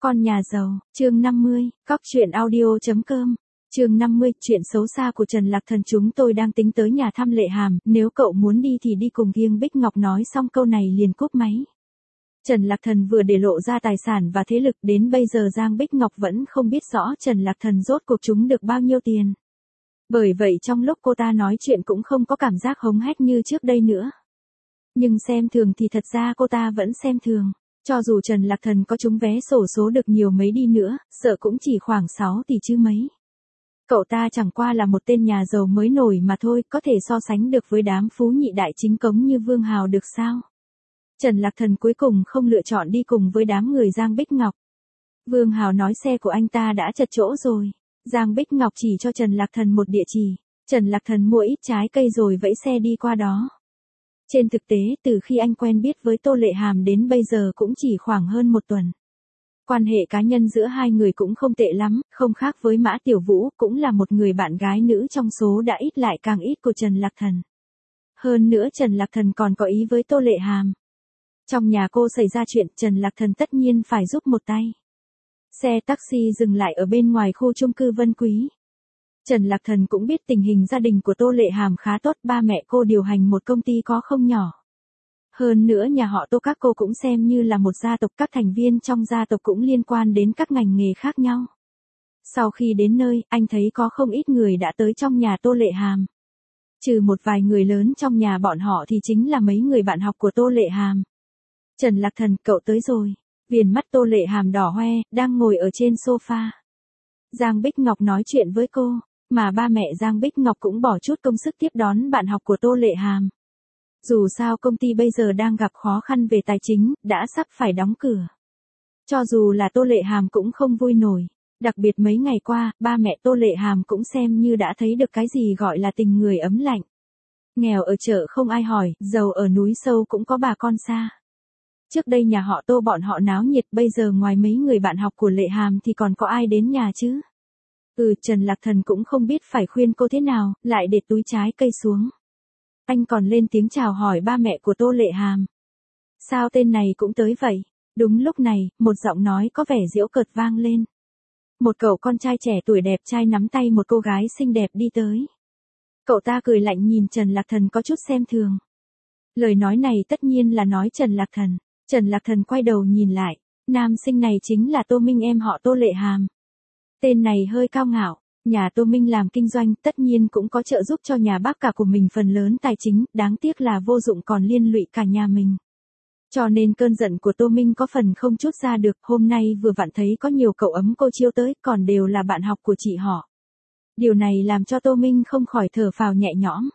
Con nhà giàu, chương 50, cóc truyện audio.com. Chương 50, chuyện xấu xa của Trần Lạc Thần. Chúng tôi đang tính tới nhà thăm Lệ Hàm, nếu cậu muốn đi thì đi cùng. Kiêng Bích Ngọc nói xong câu này liền cúp máy. Trần Lạc Thần vừa để lộ ra tài sản và thế lực, đến bây giờ Giang Bích Ngọc vẫn không biết rõ Trần Lạc Thần rốt cuộc trúng được bao nhiêu tiền. Bởi vậy trong lúc cô ta nói chuyện cũng không có cảm giác hống hách như trước đây nữa. Nhưng xem thường thì thật ra cô ta vẫn xem thường. Cho dù Trần Lạc Thần có trúng vé xổ số được nhiều mấy đi nữa, sợ cũng chỉ khoảng 6 tỷ chứ mấy. Cậu ta chẳng qua là một tên nhà giàu mới nổi mà thôi, có thể so sánh được với đám phú nhị đại chính cống như Vương Hào được sao? Trần Lạc Thần cuối cùng không lựa chọn đi cùng với đám người Giang Bích Ngọc. Vương Hào nói xe của anh ta đã chật chỗ rồi. Giang Bích Ngọc chỉ cho Trần Lạc Thần một địa chỉ. Trần Lạc Thần mua ít trái cây rồi vẫy xe đi qua đó. Trên thực tế, từ khi anh quen biết với Tô Lệ Hàm đến bây giờ cũng chỉ khoảng hơn một tuần. Quan hệ cá nhân giữa hai người cũng không tệ lắm, không khác với Mã Tiểu Vũ, cũng là một người bạn gái nữ trong số đã ít lại càng ít của Trần Lạc Thần. Hơn nữa Trần Lạc Thần còn có ý với Tô Lệ Hàm. Trong nhà cô xảy ra chuyện, Trần Lạc Thần tất nhiên phải giúp một tay. Xe taxi dừng lại ở bên ngoài khu chung cư Vân Quý. Trần Lạc Thần cũng biết tình hình gia đình của Tô Lệ Hàm khá tốt, ba mẹ cô điều hành một công ty có không nhỏ. Hơn nữa nhà họ Tô các cô cũng xem như là một gia tộc, các thành viên trong gia tộc cũng liên quan đến các ngành nghề khác nhau. Sau khi đến nơi, anh thấy có không ít người đã tới trong nhà Tô Lệ Hàm. Trừ một vài người lớn trong nhà bọn họ thì chính là mấy người bạn học của Tô Lệ Hàm. Trần Lạc Thần, cậu tới rồi. Viền mắt Tô Lệ Hàm đỏ hoe, đang ngồi ở trên sofa. Giang Bích Ngọc nói chuyện với cô. Mà ba mẹ Giang Bích Ngọc cũng bỏ chút công sức tiếp đón bạn học của Tô Lệ Hàm. Dù sao công ty bây giờ đang gặp khó khăn về tài chính, đã sắp phải đóng cửa. Cho dù là Tô Lệ Hàm cũng không vui nổi. Đặc biệt mấy ngày qua, ba mẹ Tô Lệ Hàm cũng xem như đã thấy được cái gì gọi là tình người ấm lạnh. Nghèo ở chợ không ai hỏi, giàu ở núi sâu cũng có bà con xa. Trước đây nhà họ Tô bọn họ náo nhiệt, bây giờ ngoài mấy người bạn học của Lệ Hàm thì còn có ai đến nhà chứ? Trần Lạc Thần cũng không biết phải khuyên cô thế nào, lại để túi trái cây xuống. Anh còn lên tiếng chào hỏi ba mẹ của Tô Lệ Hàm. Sao tên này cũng tới vậy? Đúng lúc này, một giọng nói có vẻ giễu cợt vang lên. Một cậu con trai trẻ tuổi đẹp trai nắm tay một cô gái xinh đẹp đi tới. Cậu ta cười lạnh nhìn Trần Lạc Thần có chút xem thường. Lời nói này tất nhiên là nói Trần Lạc Thần. Trần Lạc Thần quay đầu nhìn lại. Nam sinh này chính là Tô Minh, em họ Tô Lệ Hàm. Tên này hơi cao ngạo, nhà Tô Minh làm kinh doanh tất nhiên cũng có trợ giúp cho nhà bác cả của mình phần lớn tài chính, đáng tiếc là vô dụng còn liên lụy cả nhà mình. Cho nên cơn giận của Tô Minh có phần không trút ra được, hôm nay vừa vặn thấy có nhiều cậu ấm cô chiêu tới, còn đều là bạn học của chị họ. Điều này làm cho Tô Minh không khỏi thở phào nhẹ nhõm.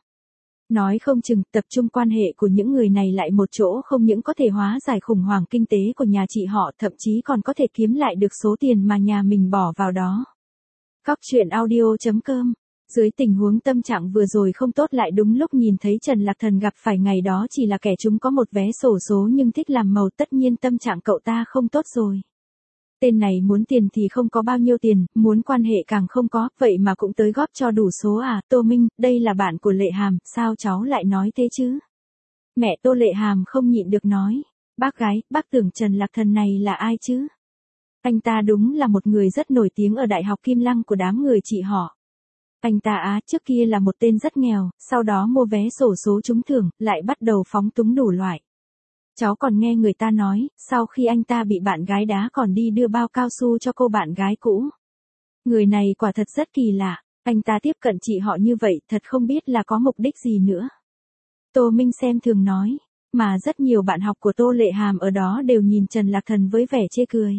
Nói không chừng, tập trung quan hệ của những người này lại một chỗ không những có thể hóa giải khủng hoảng kinh tế của nhà chị họ, thậm chí còn có thể kiếm lại được số tiền mà nhà mình bỏ vào đó. Cóc truyện audio.com. Dưới tình huống tâm trạng vừa rồi không tốt, lại đúng lúc nhìn thấy Trần Lạc Thần gặp phải ngày đó chỉ là kẻ chúng có một vé xổ số nhưng thích làm màu, tất nhiên tâm trạng cậu ta không tốt rồi. Tên này muốn tiền thì không có bao nhiêu tiền, muốn quan hệ càng không có, vậy mà cũng tới góp cho đủ số à? Tô Minh, đây là bạn của Lệ Hàm, sao cháu lại nói thế chứ? Mẹ Tô Lệ Hàm không nhịn được nói. Bác gái, bác tưởng Trần Lạc Thần này là ai chứ? Anh ta đúng là một người rất nổi tiếng ở Đại học Kim Lăng của đám người chị họ. Anh ta trước kia là một tên rất nghèo, sau đó mua vé xổ số trúng thưởng, lại bắt đầu phóng túng đủ loại. Cháu còn nghe người ta nói, sau khi anh ta bị bạn gái đá còn đi đưa bao cao su cho cô bạn gái cũ. Người này quả thật rất kỳ lạ, anh ta tiếp cận chị họ như vậy thật không biết là có mục đích gì nữa. Tô Minh xem thường nói, mà rất nhiều bạn học của Tô Lệ Hàm ở đó đều nhìn Trần Lạc Thần với vẻ chê cười.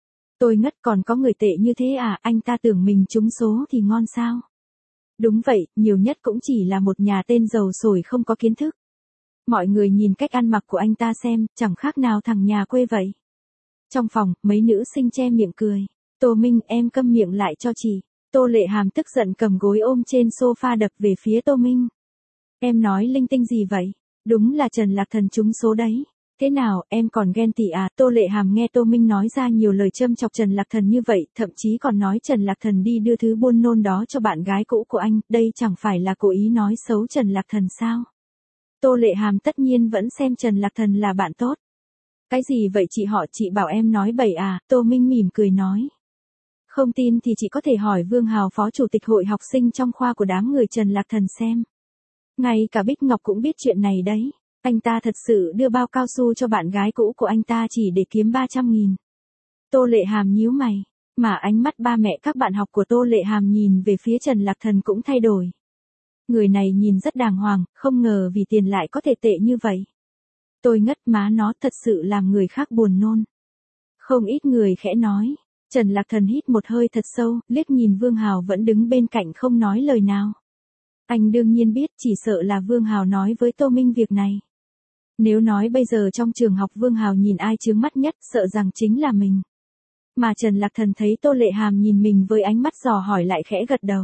Tôi ngất, còn có người tệ như thế à? Anh ta tưởng mình trúng số thì ngon sao? Đúng vậy, nhiều nhất cũng chỉ là một nhà tên giàu sổi không có kiến thức. Mọi người nhìn cách ăn mặc của anh ta xem, chẳng khác nào thằng nhà quê vậy. Trong phòng, mấy nữ sinh che miệng cười. Tô Minh, em câm miệng lại cho chị. Tô Lệ Hàm tức giận cầm gối ôm trên sofa đập về phía Tô Minh. Em nói linh tinh gì vậy? Đúng là Trần Lạc Thần trúng số đấy. Thế nào, em còn ghen tị à? Tô Lệ Hàm nghe Tô Minh nói ra nhiều lời châm chọc Trần Lạc Thần như vậy, thậm chí còn nói Trần Lạc Thần đi đưa thứ buôn nôn đó cho bạn gái cũ của anh, đây chẳng phải là cố ý nói xấu Trần Lạc Thần sao? Tô Lệ Hàm tất nhiên vẫn xem Trần Lạc Thần là bạn tốt. Cái gì vậy chị bảo em nói bậy à, Tô Minh mỉm cười nói. Không tin thì chị có thể hỏi Vương Hào phó chủ tịch hội học sinh trong khoa của đám người Trần Lạc Thần xem. Ngay cả Bích Ngọc cũng biết chuyện này đấy. Anh ta thật sự đưa bao cao su cho bạn gái cũ của anh ta chỉ để kiếm 300.000. Tô Lệ Hàm nhíu mày. Mà ánh mắt ba mẹ các bạn học của Tô Lệ Hàm nhìn về phía Trần Lạc Thần cũng thay đổi. Người này nhìn rất đàng hoàng, không ngờ vì tiền lại có thể tệ như vậy. Tôi ngất má nó, thật sự làm người khác buồn nôn. Không ít người khẽ nói. Trần Lạc Thần hít một hơi thật sâu, liếc nhìn Vương Hào vẫn đứng bên cạnh không nói lời nào. Anh đương nhiên biết chỉ sợ là Vương Hào nói với Tô Minh việc này. Nếu nói bây giờ trong trường học Vương Hào nhìn ai chướng mắt nhất sợ rằng chính là mình. Mà Trần Lạc Thần thấy Tô Lệ Hàm nhìn mình với ánh mắt dò hỏi lại khẽ gật đầu.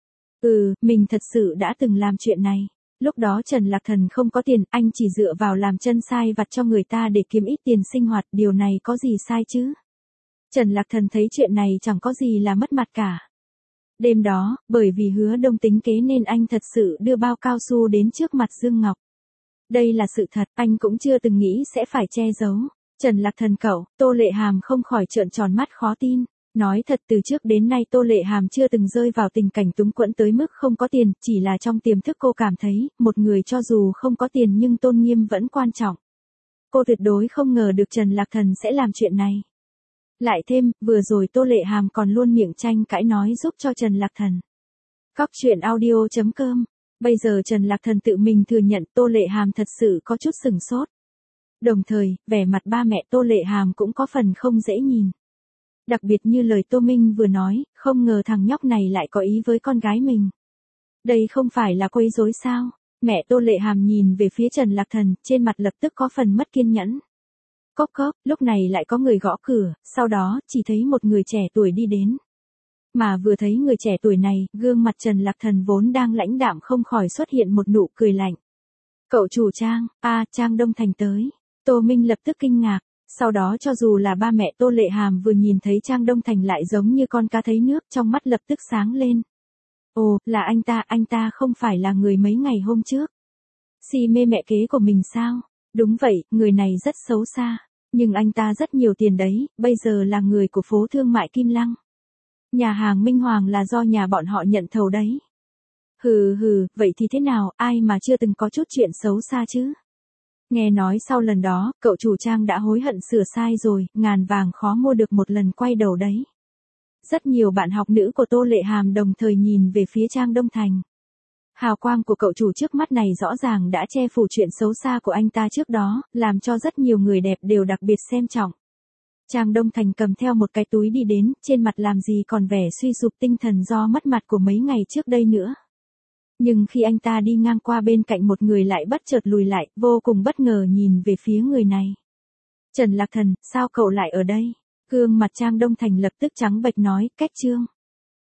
Mình thật sự đã từng làm chuyện này. Lúc đó Trần Lạc Thần không có tiền, anh chỉ dựa vào làm chân sai vặt cho người ta để kiếm ít tiền sinh hoạt, điều này có gì sai chứ? Trần Lạc Thần thấy chuyện này chẳng có gì là mất mặt cả. Đêm đó, bởi vì Hứa Đông tính kế nên anh thật sự đưa bao cao su đến trước mặt Dương Ngọc. Đây là sự thật, anh cũng chưa từng nghĩ sẽ phải che giấu. Trần Lạc Thần cậu, Tô Lệ Hàm không khỏi trợn tròn mắt khó tin. Nói thật từ trước đến nay Tô Lệ Hàm chưa từng rơi vào tình cảnh túng quẫn tới mức không có tiền, chỉ là trong tiềm thức cô cảm thấy, một người cho dù không có tiền nhưng tôn nghiêm vẫn quan trọng. Cô tuyệt đối không ngờ được Trần Lạc Thần sẽ làm chuyện này. Lại thêm, vừa rồi Tô Lệ Hàm còn luôn miệng tranh cãi nói giúp cho Trần Lạc Thần. Cóc truyện audio.com. Bây giờ Trần Lạc Thần tự mình thừa nhận Tô Lệ Hàm thật sự có chút sừng sốt. Đồng thời, vẻ mặt ba mẹ Tô Lệ Hàm cũng có phần không dễ nhìn. Đặc biệt như lời Tô Minh vừa nói, không ngờ thằng nhóc này lại có ý với con gái mình. Đây không phải là quấy rối sao? Mẹ Tô Lệ Hàm nhìn về phía Trần Lạc Thần, trên mặt lập tức có phần mất kiên nhẫn. Cốc cốc, lúc này lại có người gõ cửa, sau đó, chỉ thấy một người trẻ tuổi đi đến. Mà vừa thấy người trẻ tuổi này, gương mặt Trần Lạc Thần vốn đang lãnh đạm không khỏi xuất hiện một nụ cười lạnh. Cậu chủ Trang, Trang Đông Thành tới. Tô Minh lập tức kinh ngạc. Sau đó cho dù là ba mẹ Tô Lệ Hàm vừa nhìn thấy Trang Đông Thành lại giống như con cá thấy nước, trong mắt lập tức sáng lên. Ồ, là anh ta không phải là người mấy ngày hôm trước. Si mê mẹ kế của mình sao? Đúng vậy, người này rất xấu xa. Nhưng anh ta rất nhiều tiền đấy, bây giờ là người của phố thương mại Kim Lăng. Nhà hàng Minh Hoàng là do nhà bọn họ nhận thầu đấy. Vậy thì thế nào, ai mà chưa từng có chút chuyện xấu xa chứ? Nghe nói sau lần đó, cậu chủ Trang đã hối hận sửa sai rồi, ngàn vàng khó mua được một lần quay đầu đấy. Rất nhiều bạn học nữ của Tô Lệ Hàm đồng thời nhìn về phía Trang Đông Thành. Hào quang của cậu chủ trước mắt này rõ ràng đã che phủ chuyện xấu xa của anh ta trước đó, làm cho rất nhiều người đẹp đều đặc biệt xem trọng. Trang Đông Thành cầm theo một cái túi đi đến, trên mặt làm gì còn vẻ suy sụp tinh thần do mất mặt của mấy ngày trước đây nữa. Nhưng khi anh ta đi ngang qua bên cạnh một người lại bất chợt lùi lại, vô cùng bất ngờ nhìn về phía người này. Trần Lạc Thần, sao cậu lại ở đây? Gương mặt Trang Đông Thành lập tức trắng bệch nói, cách Trương.